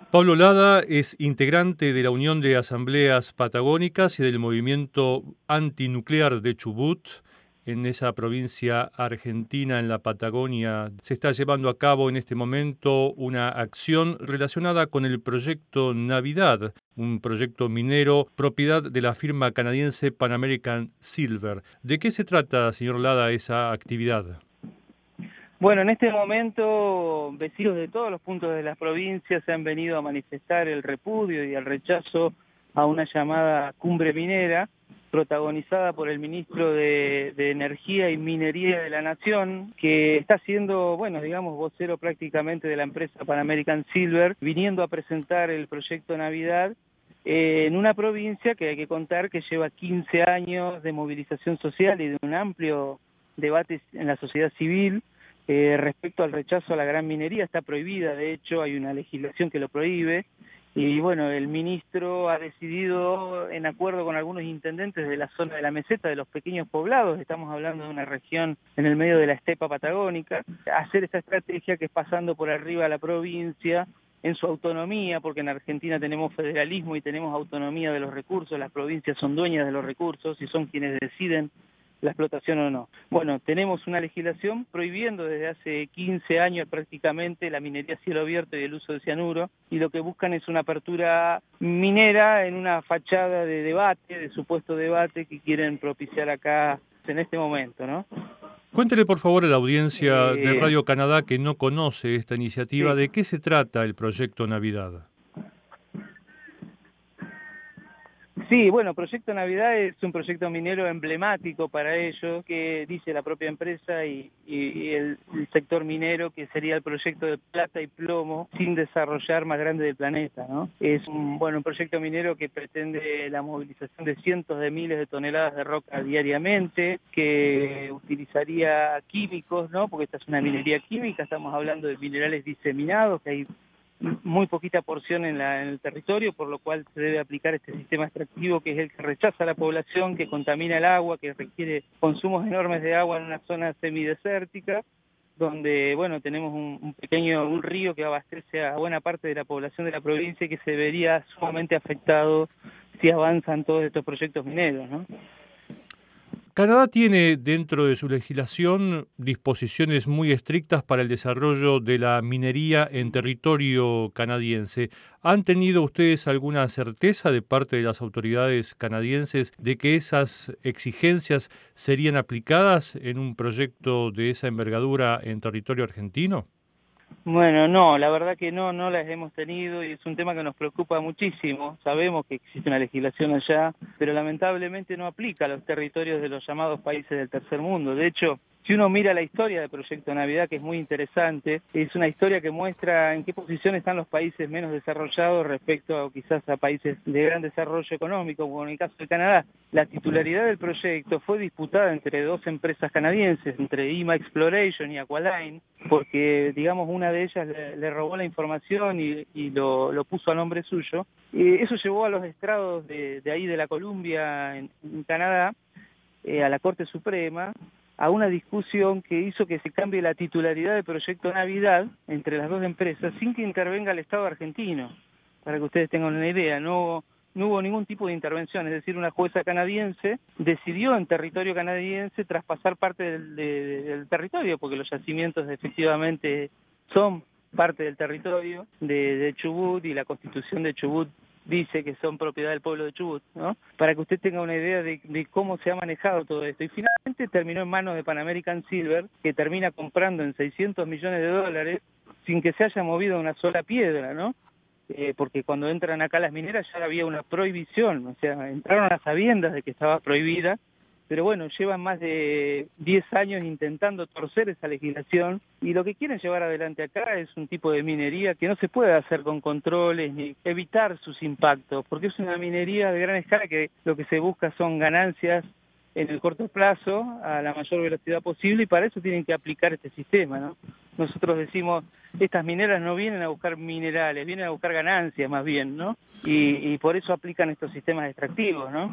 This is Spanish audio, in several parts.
Pablo Lada es integrante de la Unión de Asambleas Patagónicas y del movimiento antinuclear de Chubut. En esa provincia argentina, en la Patagonia, se está llevando a cabo en este momento una acción relacionada con el proyecto Navidad, un proyecto minero propiedad de la firma canadiense Pan American Silver. ¿De qué se trata, señor Lada, esa actividad? Bueno, en este momento, vecinos de todos los puntos de las provincias se han venido a manifestar el repudio y el rechazo a una llamada cumbre minera, protagonizada por el ministro de Energía y Minería de la Nación, que está siendo, bueno, digamos, vocero prácticamente de la empresa Pan American Silver, viniendo a presentar el proyecto Navidad en una provincia que hay que contar que lleva 15 años de movilización social y de un amplio debate en la sociedad civil. Respecto al rechazo a la gran minería, está prohibida, de hecho hay una legislación que lo prohíbe, y bueno, el ministro ha decidido, en acuerdo con algunos intendentes de la zona de la meseta, de los pequeños poblados, estamos hablando de una región en el medio de la estepa patagónica, hacer esta estrategia que es pasando por arriba a la provincia en su autonomía, porque en Argentina tenemos federalismo y tenemos autonomía de los recursos, las provincias son dueñas de los recursos y son quienes deciden la explotación o no. Bueno, tenemos una legislación prohibiendo desde hace 15 años prácticamente la minería a cielo abierto y el uso de cianuro, y lo que buscan es una apertura minera en una fachada de debate, de supuesto debate que quieren propiciar acá en este momento, ¿no? Cuéntele por favor a la audiencia de Radio Canadá que no conoce esta iniciativa, Sí. ¿de qué se trata el proyecto Navidad? Sí, bueno, Proyecto Navidad es un proyecto minero emblemático para ellos, que dice la propia empresa y el sector minero que sería el proyecto de plata y plomo sin desarrollar más grande del planeta, ¿no? Es un proyecto minero que pretende la movilización de cientos de miles de toneladas de roca diariamente, que utilizaría químicos, ¿no? Porque esta es una minería química, estamos hablando de minerales diseminados, que hay muy poquita porción en el territorio, por lo cual se debe aplicar este sistema extractivo que es el que rechaza a la población, que contamina el agua, que requiere consumos enormes de agua en una zona semidesértica, donde, bueno, tenemos un río que abastece a buena parte de la población de la provincia y que se vería sumamente afectado si avanzan todos estos proyectos mineros, ¿no? Canadá tiene dentro de su legislación disposiciones muy estrictas para el desarrollo de la minería en territorio canadiense. ¿Han tenido ustedes alguna certeza de parte de las autoridades canadienses de que esas exigencias serían aplicadas en un proyecto de esa envergadura en territorio argentino? Bueno, no, la verdad que no las hemos tenido y es un tema que nos preocupa muchísimo. Sabemos que existe una legislación allá, pero lamentablemente no aplica a los territorios de los llamados países del tercer mundo. De hecho, si uno mira la historia del Proyecto Navidad, que es muy interesante, es una historia que muestra en qué posición están los países menos desarrollados respecto a quizás a países de gran desarrollo económico, como en el caso de Canadá. La titularidad del proyecto fue disputada entre dos empresas canadienses, entre IMA Exploration y Aqualine, porque, digamos, una de ellas le robó la información y lo puso a nombre suyo. Eso llevó a los estrados de ahí de la Columbia, en Canadá, a la Corte Suprema, a una discusión que hizo que se cambie la titularidad del Proyecto Navidad entre las dos empresas sin que intervenga el Estado argentino. Para que ustedes tengan una idea, no hubo ningún tipo de intervención, es decir, una jueza canadiense decidió en territorio canadiense traspasar parte del territorio, porque los yacimientos efectivamente son parte del territorio de Chubut, y la Constitución de Chubut dice que son propiedad del pueblo de Chubut, ¿no? Para que usted tenga una idea de cómo se ha manejado todo esto. Y finalmente terminó en manos de Pan American Silver, que termina comprando en $600 millones sin que se haya movido una sola piedra, ¿no? Porque cuando entran acá las mineras ya había una prohibición, o sea, entraron a sabiendas de que estaba prohibida, pero bueno, llevan más de 10 años intentando torcer esa legislación, y lo que quieren llevar adelante acá es un tipo de minería que no se puede hacer con controles ni evitar sus impactos, porque es una minería de gran escala que lo que se busca son ganancias en el corto plazo a la mayor velocidad posible, y para eso tienen que aplicar este sistema, ¿no? Nosotros decimos, estas mineras no vienen a buscar minerales, vienen a buscar ganancias más bien, ¿no? Y por eso aplican estos sistemas extractivos, ¿no?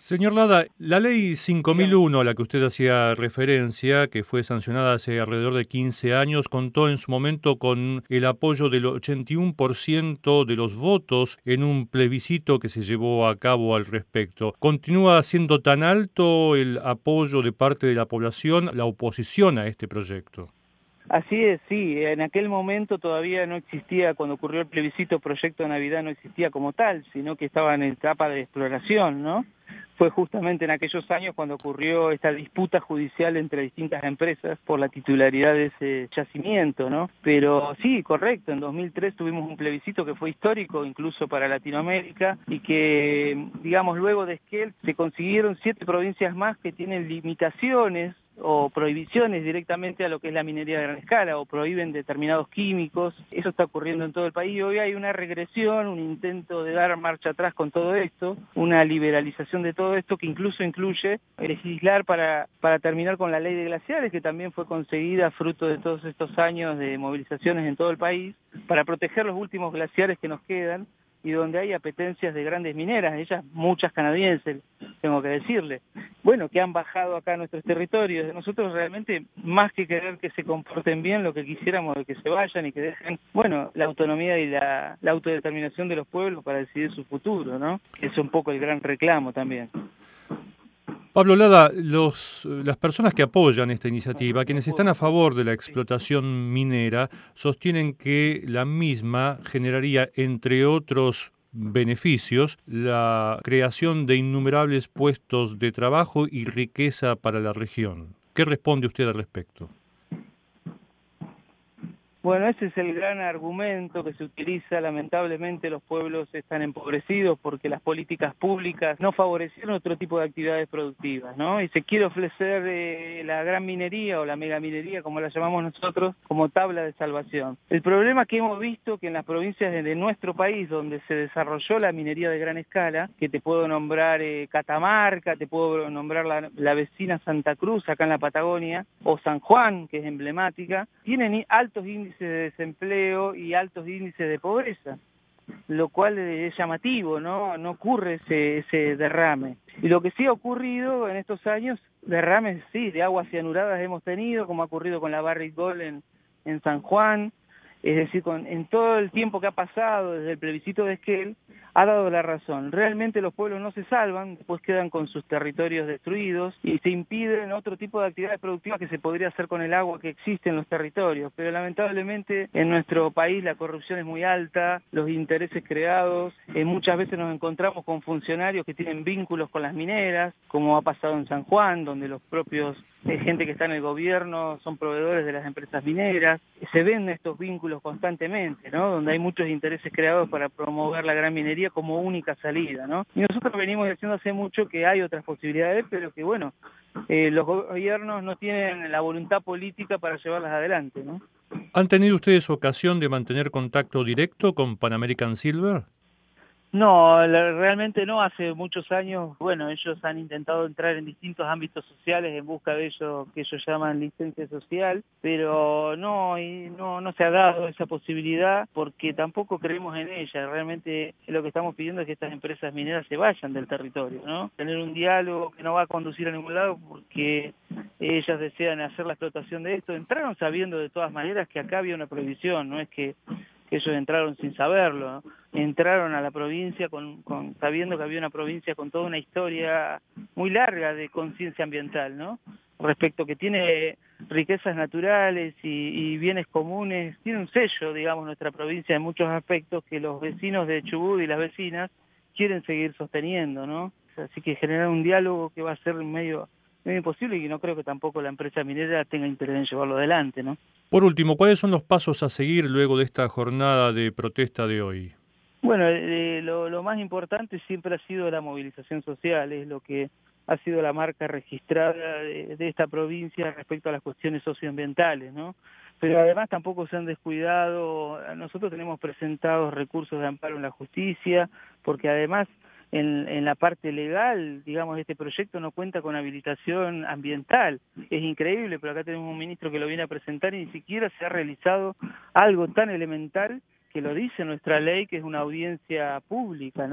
Señor Lada, la ley Dígame. 5001 a la que usted hacía referencia, que fue sancionada hace alrededor de 15 años, contó en su momento con el apoyo del 81% de los votos en un plebiscito que se llevó a cabo al respecto. ¿Continúa siendo tan alto el apoyo de parte de la población, la oposición a este proyecto? Así es, sí, en aquel momento todavía no existía, cuando ocurrió el plebiscito, Proyecto Navidad no existía como tal, sino que estaba en etapa de exploración, ¿no? Fue justamente en aquellos años cuando ocurrió esta disputa judicial entre distintas empresas por la titularidad de ese yacimiento, ¿no? Pero sí, correcto, en 2003 tuvimos un plebiscito que fue histórico incluso para Latinoamérica y que, digamos, luego de Esquel se consiguieron 7 provincias más que tienen limitaciones o prohibiciones directamente a lo que es la minería de gran escala, o prohíben determinados químicos. Eso está ocurriendo en todo el país. Hoy hay una regresión, un intento de dar marcha atrás con todo esto, una liberalización de todo esto que incluso incluye legislar para terminar con la ley de glaciares, que también fue conseguida fruto de todos estos años de movilizaciones en todo el país, para proteger los últimos glaciares que nos quedan y donde hay apetencias de grandes mineras, ellas muchas canadienses, tengo que decirle, bueno, que han bajado acá a nuestros territorios. Nosotros realmente, más que querer que se comporten bien, lo que quisiéramos es que se vayan y que dejen, bueno, la autonomía y la autodeterminación de los pueblos para decidir su futuro, ¿no? Es un poco el gran reclamo también. Pablo Lada, las personas que apoyan esta iniciativa, quienes están a favor de la explotación minera, sostienen que la misma generaría, entre otros beneficios, la creación de innumerables puestos de trabajo y riqueza para la región. ¿Qué responde usted al respecto? Bueno, ese es el gran argumento que se utiliza. Lamentablemente los pueblos están empobrecidos porque las políticas públicas no favorecieron otro tipo de actividades productivas, ¿no? Y se quiere ofrecer la gran minería o la megaminería, como la llamamos nosotros, como tabla de salvación. El problema que hemos visto que en las provincias de nuestro país donde se desarrolló la minería de gran escala, que te puedo nombrar Catamarca, te puedo nombrar la vecina Santa Cruz acá en la Patagonia, o San Juan, que es emblemática, tienen altos índices de desempleo y altos índices de pobreza, lo cual es llamativo, ¿no? No ocurre ese derrame. Y lo que sí ha ocurrido en estos años, derrames sí, de aguas cianuradas hemos tenido, como ha ocurrido con la Barrick Gold en San Juan, es decir, en todo el tiempo que ha pasado desde el plebiscito de Esquel, ha dado la razón. Realmente los pueblos no se salvan, después quedan con sus territorios destruidos y se impiden otro tipo de actividades productivas que se podría hacer con el agua que existe en los territorios. Pero lamentablemente en nuestro país la corrupción es muy alta, los intereses creados, muchas veces nos encontramos con funcionarios que tienen vínculos con las mineras, como ha pasado en San Juan, donde los propios gente que está en el gobierno son proveedores de las empresas mineras. Se ven estos vínculos constantemente, ¿no? Donde hay muchos intereses creados para promover la gran minería como única salida, ¿no? Y nosotros venimos diciendo hace mucho que hay otras posibilidades, pero que bueno, los gobiernos no tienen la voluntad política para llevarlas adelante, ¿no? ¿Han tenido ustedes ocasión de mantener contacto directo con Pan American Silver? No, realmente no. Hace muchos años, bueno, ellos han intentado entrar en distintos ámbitos sociales en busca de ello que ellos llaman licencia social, pero no se ha dado esa posibilidad porque tampoco creemos en ella. Realmente lo que estamos pidiendo es que estas empresas mineras se vayan del territorio, ¿no? Tener un diálogo que no va a conducir a ningún lado porque ellas desean hacer la explotación de esto. Entraron sabiendo de todas maneras que acá había una prohibición, no es que ellos entraron sin saberlo, ¿no? Entraron a la provincia sabiendo que había una provincia con toda una historia muy larga de conciencia ambiental, ¿no? Respecto que tiene riquezas naturales y bienes comunes, tiene un sello, digamos, nuestra provincia en muchos aspectos que los vecinos de Chubut y las vecinas quieren seguir sosteniendo, ¿no? Así que generar un diálogo que va a ser medio imposible y no creo que tampoco la empresa minera tenga interés en llevarlo adelante, ¿no? Por último, ¿cuáles son los pasos a seguir luego de esta jornada de protesta de hoy? Bueno, lo más importante siempre ha sido la movilización social, es lo que ha sido la marca registrada de esta provincia respecto a las cuestiones socioambientales, ¿no? Pero además tampoco se han descuidado, nosotros tenemos presentados recursos de amparo en la justicia, porque además en la parte legal, digamos, este proyecto no cuenta con habilitación ambiental. Es increíble, pero acá tenemos un ministro que lo viene a presentar y ni siquiera se ha realizado algo tan elemental que lo dice nuestra ley, que es una audiencia pública, ¿no?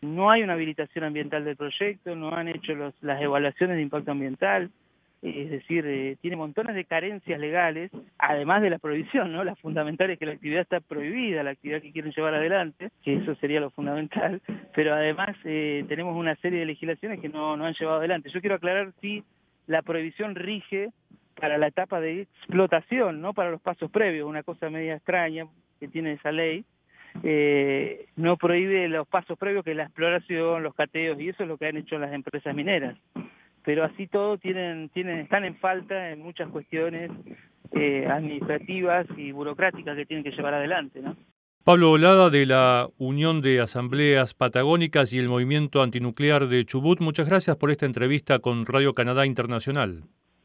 No hay una habilitación ambiental del proyecto, no han hecho las evaluaciones de impacto ambiental, es decir, tiene montones de carencias legales, además de la prohibición, ¿no? La fundamental es que la actividad está prohibida, la actividad que quieren llevar adelante, que eso sería lo fundamental, pero además tenemos una serie de legislaciones que no han llevado adelante. Yo quiero aclarar si la prohibición rige para la etapa de explotación, no para los pasos previos, una cosa media extraña que tiene esa ley. No prohíbe los pasos previos, que es la exploración, los cateos, y eso es lo que han hecho las empresas mineras. Pero así todo están en falta en muchas cuestiones administrativas y burocráticas que tienen que llevar adelante, ¿no? Pablo Olada, de la Unión de Asambleas Patagónicas y el Movimiento Antinuclear de Chubut, muchas gracias por esta entrevista con Radio Canadá Internacional.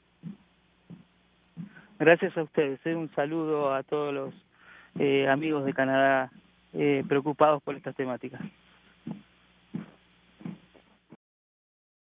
Gracias a ustedes. Un saludo a todos los amigos de Canadá preocupados por estas temáticas.